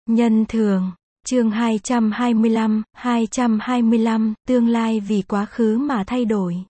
Nhân thường, chương 225, tương lai vì quá khứ mà thay đổi.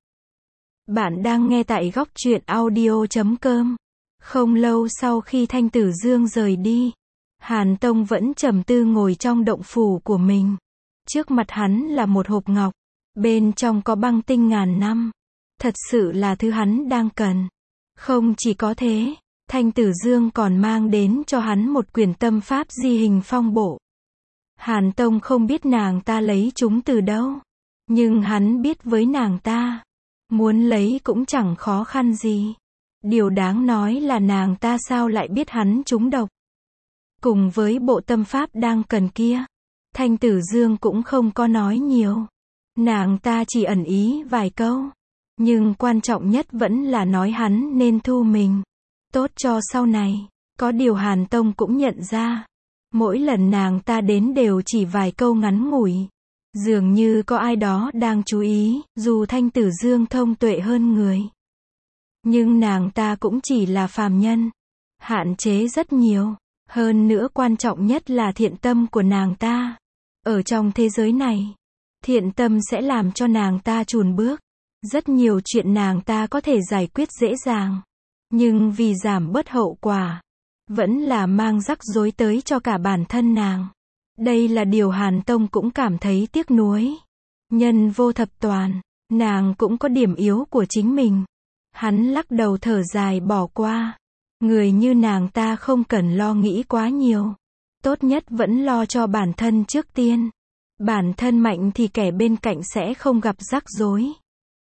Bạn đang nghe tại góc truyện audio.com. Không lâu sau khi Thanh Tử Dương rời đi, Hàn Tông vẫn trầm tư ngồi trong động phủ của mình. Trước mặt hắn là một hộp ngọc, bên trong có băng tinh ngàn năm. Thật sự là thứ hắn đang cần. Không chỉ có thế, Thanh Tử Dương còn mang đến cho hắn một quyển tâm pháp di hình phong bộ. Hàn Tông không biết nàng ta lấy chúng từ đâu, nhưng hắn biết với nàng ta, muốn lấy cũng chẳng khó khăn gì. Điều đáng nói là nàng ta sao lại biết hắn trúng độc. Cùng với bộ tâm pháp đang cần kia, Thanh Tử Dương cũng không có nói nhiều. Nàng ta chỉ ẩn ý vài câu, nhưng quan trọng nhất vẫn là nói hắn nên thu mình, tốt cho sau này. Có điều Hàn Tông cũng nhận ra, mỗi lần nàng ta đến đều chỉ vài câu ngắn ngủi. Dường như có ai đó đang chú ý, dù Thanh Tử Dương thông tuệ hơn người. Nhưng nàng ta cũng chỉ là phàm nhân, hạn chế rất nhiều. Hơn nữa quan trọng nhất là thiện tâm của nàng ta. Ở trong thế giới này, thiện tâm sẽ làm cho nàng ta chùn bước. Rất nhiều chuyện nàng ta có thể giải quyết dễ dàng, nhưng vì giảm bớt hậu quả, vẫn là mang rắc rối tới cho cả bản thân nàng. Đây là điều Hàn Tông cũng cảm thấy tiếc nuối. Nhân vô thập toàn, nàng cũng có điểm yếu của chính mình. Hắn lắc đầu thở dài bỏ qua. Người như nàng ta không cần lo nghĩ quá nhiều. Tốt nhất vẫn lo cho bản thân trước tiên. Bản thân mạnh thì kẻ bên cạnh sẽ không gặp rắc rối.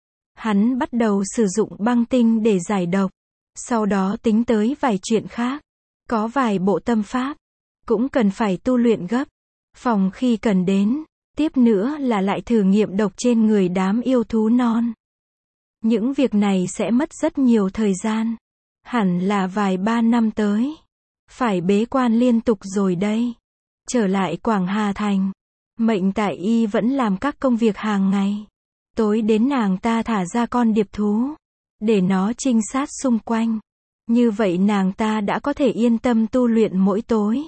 Hắn bắt đầu sử dụng băng tinh để giải độc. Sau đó tính tới vài chuyện khác. Có vài bộ tâm pháp, cũng cần phải tu luyện gấp, phòng khi cần đến. Tiếp nữa là lại thử nghiệm độc trên người đám yêu thú non. Những việc này sẽ mất rất nhiều thời gian. Hẳn là vài ba năm tới. Phải bế quan liên tục rồi đây. Trở lại Quảng Hà Thành, Mệnh Tại Y vẫn làm các công việc hàng ngày. Tối đến nàng ta thả ra con điệp thú, để nó trinh sát xung quanh. Như vậy nàng ta đã có thể yên tâm tu luyện mỗi tối.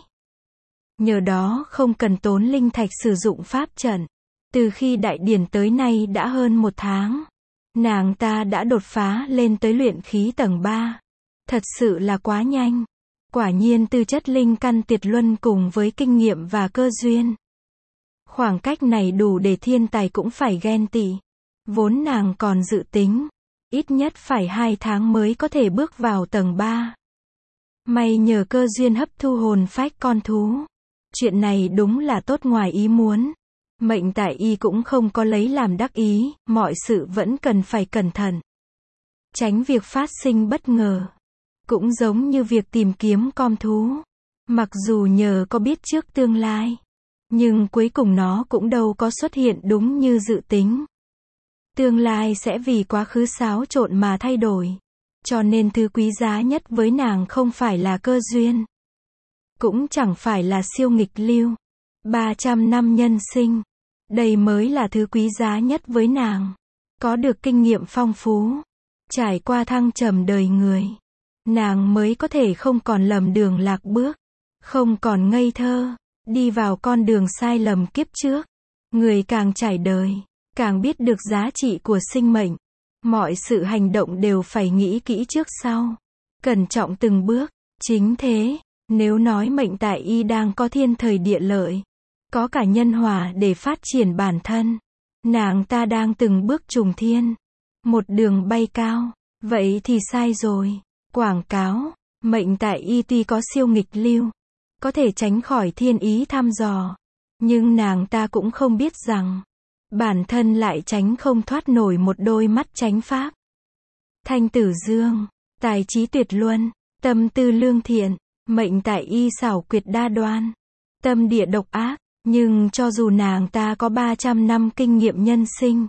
Nhờ đó không cần tốn linh thạch sử dụng pháp trận. Từ khi đại điển tới nay đã hơn 1 tháng. Nàng ta đã đột phá lên tới luyện khí tầng 3. Thật sự là quá nhanh. Quả nhiên tư chất linh căn tuyệt luân cùng với kinh nghiệm và cơ duyên. Khoảng cách này đủ để thiên tài cũng phải ghen tị. Vốn nàng còn dự tính, ít nhất phải 2 tháng mới có thể bước vào tầng 3. May nhờ cơ duyên hấp thu hồn phách con thú. Chuyện này đúng là tốt ngoài ý muốn. Mệnh Tại Y cũng không có lấy làm đắc ý, mọi sự vẫn cần phải cẩn thận. Tránh việc phát sinh bất ngờ. Cũng giống như việc tìm kiếm con thú. Mặc dù nhờ có biết trước tương lai, nhưng cuối cùng nó cũng đâu có xuất hiện đúng như dự tính. Tương lai sẽ vì quá khứ xáo trộn mà thay đổi. Cho nên thứ quý giá nhất với nàng không phải là cơ duyên, cũng chẳng phải là siêu nghịch lưu, 300 năm nhân sinh. Đây mới là thứ quý giá nhất với nàng. Có được kinh nghiệm phong phú, trải qua thăng trầm đời người, nàng mới có thể không còn lầm đường lạc bước, không còn ngây thơ, đi vào con đường sai lầm kiếp trước. Người càng trải đời, càng biết được giá trị của sinh mệnh. Mọi sự hành động đều phải nghĩ kỹ trước sau, cẩn trọng từng bước. Chính thế, nếu nói Mệnh Tại Y đang có thiên thời địa lợi, có cả nhân hòa để phát triển bản thân, nàng ta đang từng bước trùng thiên, một đường bay cao, vậy thì sai rồi. Quảng cáo, Mệnh Tại Y tuy có siêu nghịch lưu, có thể tránh khỏi thiên ý thăm dò, nhưng nàng ta cũng không biết rằng, bản thân lại tránh không thoát nổi một đôi mắt chánh pháp. Thanh Tử Dương, tài trí tuyệt luân, tâm tư lương thiện, Mệnh Tại Y xảo quyệt đa đoan, tâm địa độc ác, nhưng cho dù nàng ta có 300 năm kinh nghiệm nhân sinh,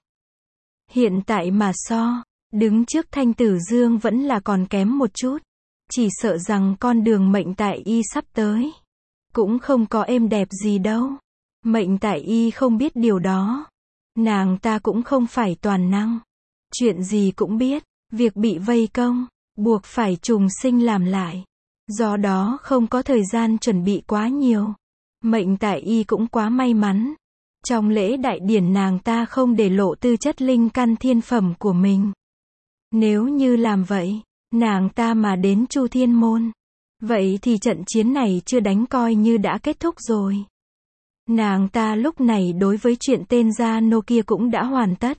hiện tại mà so, đứng trước Thanh Tử Dương vẫn là còn kém một chút. Chỉ sợ rằng con đường Mệnh Tại Y sắp tới, cũng không có êm đẹp gì đâu. Mệnh Tại Y không biết điều đó. Nàng ta cũng không phải toàn năng, chuyện gì cũng biết. Việc bị vây công, buộc phải trùng sinh làm lại, do đó không có thời gian chuẩn bị quá nhiều. Mệnh tại y cũng quá may mắn. Trong lễ đại điển nàng ta không để lộ tư chất linh căn thiên phẩm của mình. Nếu như làm vậy, nàng ta mà đến Chu Thiên Môn, vậy thì trận chiến này chưa đánh coi như đã kết thúc rồi. Nàng ta lúc này đối với chuyện tên gia nô kia cũng đã hoàn tất.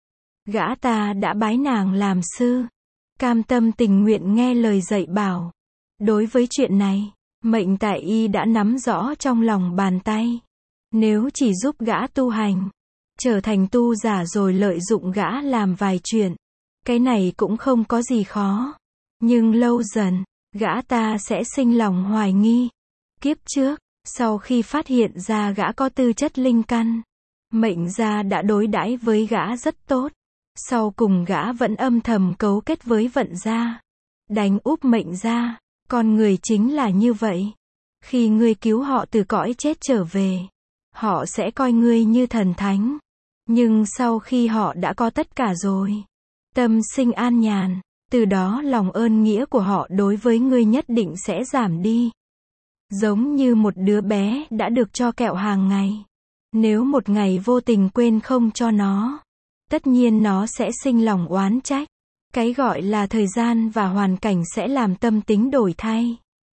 Gã ta đã bái nàng làm sư, cam tâm tình nguyện nghe lời dạy bảo. Đối với chuyện này, mệnh tại y đã nắm rõ trong lòng bàn tay. Nếu chỉ giúp gã tu hành, trở thành tu giả rồi lợi dụng gã làm vài chuyện, cái này cũng không có gì khó. Nhưng lâu dần, gã ta sẽ sinh lòng hoài nghi. Kiếp trước, sau khi phát hiện ra gã có tư chất linh căn, mệnh gia đã đối đãi với gã rất tốt. Sau cùng gã vẫn âm thầm cấu kết với vận gia, đánh úp mệnh gia. Con người chính là như vậy. Khi ngươi cứu họ từ cõi chết trở về, họ sẽ coi ngươi như thần thánh. Nhưng sau khi họ đã có tất cả rồi, tâm sinh an nhàn, từ đó lòng ơn nghĩa của họ đối với ngươi nhất định sẽ giảm đi. Giống như một đứa bé đã được cho kẹo hàng ngày. Nếu một ngày vô tình quên không cho nó, tất nhiên nó sẽ sinh lòng oán trách. Cái gọi là thời gian và hoàn cảnh sẽ làm tâm tính đổi thay.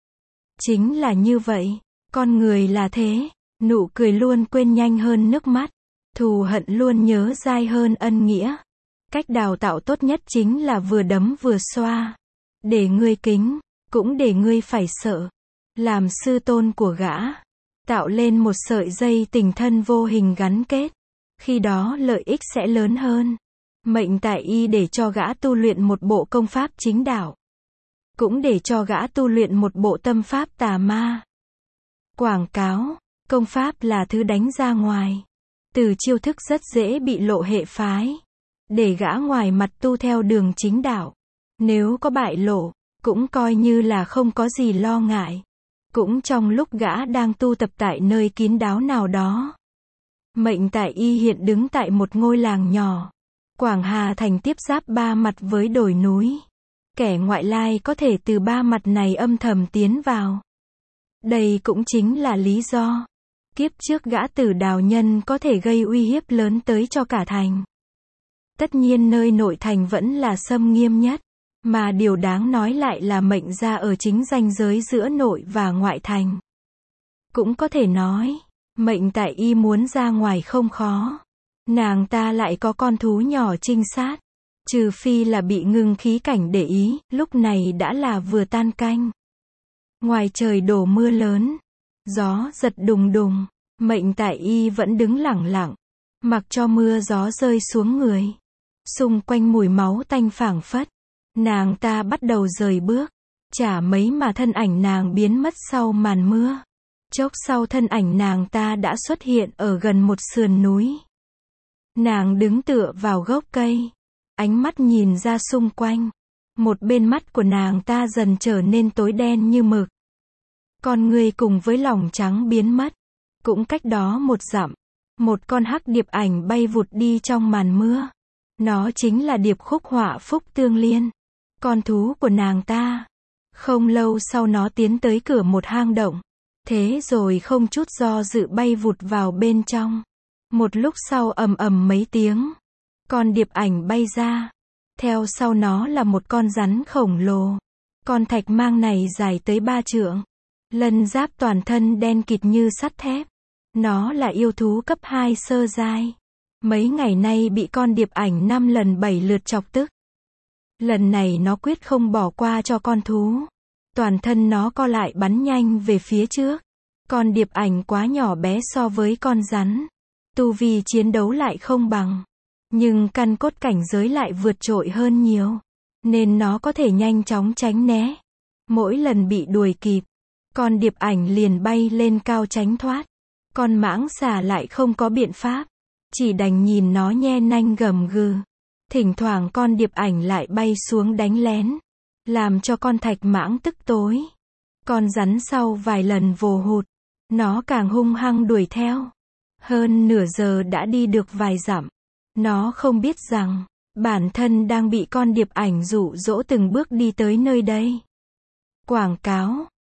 Chính là như vậy, con người là thế, nụ cười luôn quên nhanh hơn nước mắt, thù hận luôn nhớ dai hơn ân nghĩa. Cách đào tạo tốt nhất chính là vừa đấm vừa xoa. Để ngươi kính, cũng để ngươi phải sợ. Làm sư tôn của gã, tạo lên một sợi dây tình thân vô hình gắn kết. Khi đó lợi ích sẽ lớn hơn. Mệnh tại y để cho gã tu luyện một bộ công pháp chính đạo, cũng để cho gã tu luyện một bộ tâm pháp tà ma. Quảng cáo, công pháp là thứ đánh ra ngoài. Từ chiêu thức rất dễ bị lộ hệ phái. Để gã ngoài mặt tu theo đường chính đạo. Nếu có bại lộ, cũng coi như là không có gì lo ngại. Cũng trong lúc gã đang tu tập tại nơi kín đáo nào đó. Mệnh tại y hiện đứng tại một ngôi làng nhỏ. Quảng Hà Thành tiếp giáp ba mặt với đồi núi. Kẻ ngoại lai có thể từ ba mặt này âm thầm tiến vào. Đây cũng chính là lý do kiếp trước gã Tử Đào Nhân có thể gây uy hiếp lớn tới cho cả thành. Tất nhiên nơi nội thành vẫn là xâm nghiêm nhất, mà điều đáng nói lại là mệnh gia ở chính ranh giới giữa nội và ngoại thành. Cũng có thể nói, mệnh tại y muốn ra ngoài không khó. Nàng ta lại có con thú nhỏ trinh sát. Trừ phi là bị ngưng khí cảnh để ý, lúc này đã là vừa tan canh. Ngoài trời đổ mưa lớn, gió giật đùng đùng, mệnh tại y vẫn đứng lẳng lặng, mặc cho mưa gió rơi xuống người. Xung quanh mùi máu tanh phảng phất, nàng ta bắt đầu rời bước, chả mấy mà thân ảnh nàng biến mất sau màn mưa. Chốc sau thân ảnh nàng ta đã xuất hiện ở gần một sườn núi. Nàng đứng tựa vào gốc cây, ánh mắt nhìn ra xung quanh. Một bên mắt của nàng ta dần trở nên tối đen như mực. Con người cùng với lòng trắng biến mất. Cũng cách đó một dặm, một con hắc điệp ảnh bay vụt đi trong màn mưa. Nó chính là điệp khúc họa phúc tương liên, con thú của nàng ta. Không lâu sau nó tiến tới cửa một hang động. Thế rồi không chút do dự bay vụt vào bên trong. Một lúc sau ầm ầm mấy tiếng, con điệp ảnh bay ra. Theo sau nó là một con rắn khổng lồ. Con thạch mang này dài tới 3 trượng. Lân giáp toàn thân đen kịt như sắt thép. Nó là yêu thú cấp 2 sơ giai. Mấy ngày nay bị con điệp ảnh 5 lần 7 lượt chọc tức. Lần này nó quyết không bỏ qua cho con thú. Toàn thân nó co lại bắn nhanh về phía trước. Con điệp ảnh quá nhỏ bé so với con rắn. Tu vi chiến đấu lại không bằng. Nhưng căn cốt cảnh giới lại vượt trội hơn nhiều. Nên nó có thể nhanh chóng tránh né. Mỗi lần bị đuổi kịp, con điệp ảnh liền bay lên cao tránh thoát. Con mãng xà lại không có biện pháp. Chỉ đành nhìn nó nhe nanh gầm gừ. Thỉnh thoảng con điệp ảnh lại bay xuống đánh lén. Làm cho con thạch mãng tức tối. Con rắn sau vài lần vồ hụt, nó càng hung hăng đuổi theo. Hơn nửa giờ đã đi được vài dặm. Nó không biết rằng, bản thân đang bị con điệp ảnh dụ dỗ từng bước đi tới nơi đây. Quảng cáo,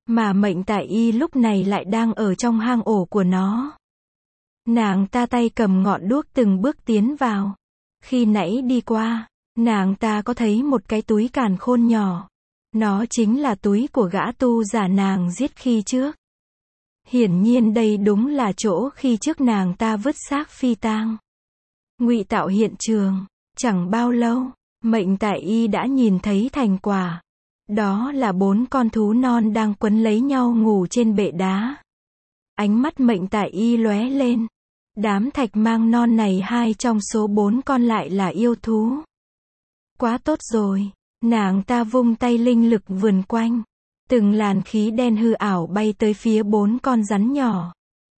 Mà Mệnh Tại Y lúc này lại đang ở trong hang ổ của nó. Nàng ta tay cầm ngọn đuốc từng bước tiến vào. Khi nãy đi qua, nàng ta có thấy một cái túi càn khôn nhỏ. Nó chính là túi của gã tu giả nàng giết khi trước. Hiển nhiên đây đúng là chỗ khi trước nàng ta vứt xác phi tang. Ngụy tạo hiện trường. Chẳng bao lâu, Mệnh Tại Y đã nhìn thấy thành quả. Đó là 4 con thú non đang quấn lấy nhau ngủ trên bệ đá. Ánh mắt Mệnh Tại Y lóe lên. Đám thạch mang non này 2 trong số 4 con lại là yêu thú. Quá tốt rồi. Nàng ta vung tay linh lực vườn quanh. Từng làn khí đen hư ảo bay tới phía 4 con rắn nhỏ.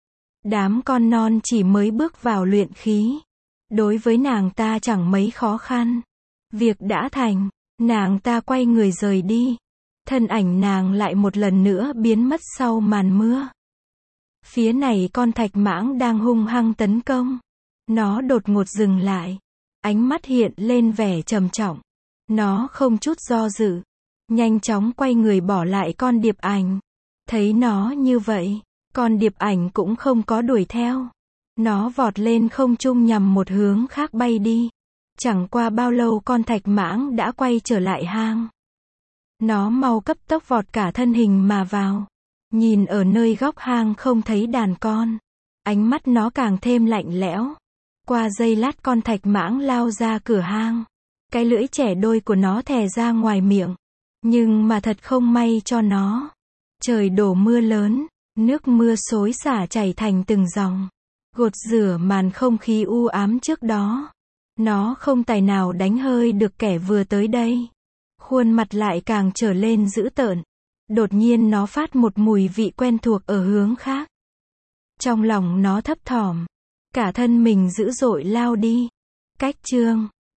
Đám con non chỉ mới bước vào luyện khí. Đối với nàng ta chẳng mấy khó khăn. Việc đã thành, nàng ta quay người rời đi. Thân ảnh nàng lại một lần nữa biến mất sau màn mưa. Phía này con thạch mãng đang hung hăng tấn công. Nó đột ngột dừng lại. Ánh mắt hiện lên vẻ trầm trọng. Nó không chút do dự. Nhanh chóng quay người bỏ lại con điệp ảnh. Thấy nó như vậy, con điệp ảnh cũng không có đuổi theo. Nó vọt lên không trung nhằm một hướng khác bay đi. Chẳng qua bao lâu con thạch mãng đã quay trở lại hang. Nó mau cấp tốc vọt cả thân hình mà vào. Nhìn ở nơi góc hang không thấy đàn con. Ánh mắt nó càng thêm lạnh lẽo. Qua giây lát con thạch mãng lao ra cửa hang. Cái lưỡi trẻ đôi của nó thè ra ngoài miệng. Nhưng mà thật không may cho nó. Trời đổ mưa lớn. Nước mưa xối xả chảy thành từng dòng. Gột rửa màn không khí u ám trước đó. Nó không tài nào đánh hơi được kẻ vừa tới đây. Khuôn mặt lại càng trở lên dữ tợn. Đột nhiên nó phát một mùi vị quen thuộc ở hướng khác. Trong lòng nó thấp thỏm. Cả thân mình dữ dội lao đi. Cách chương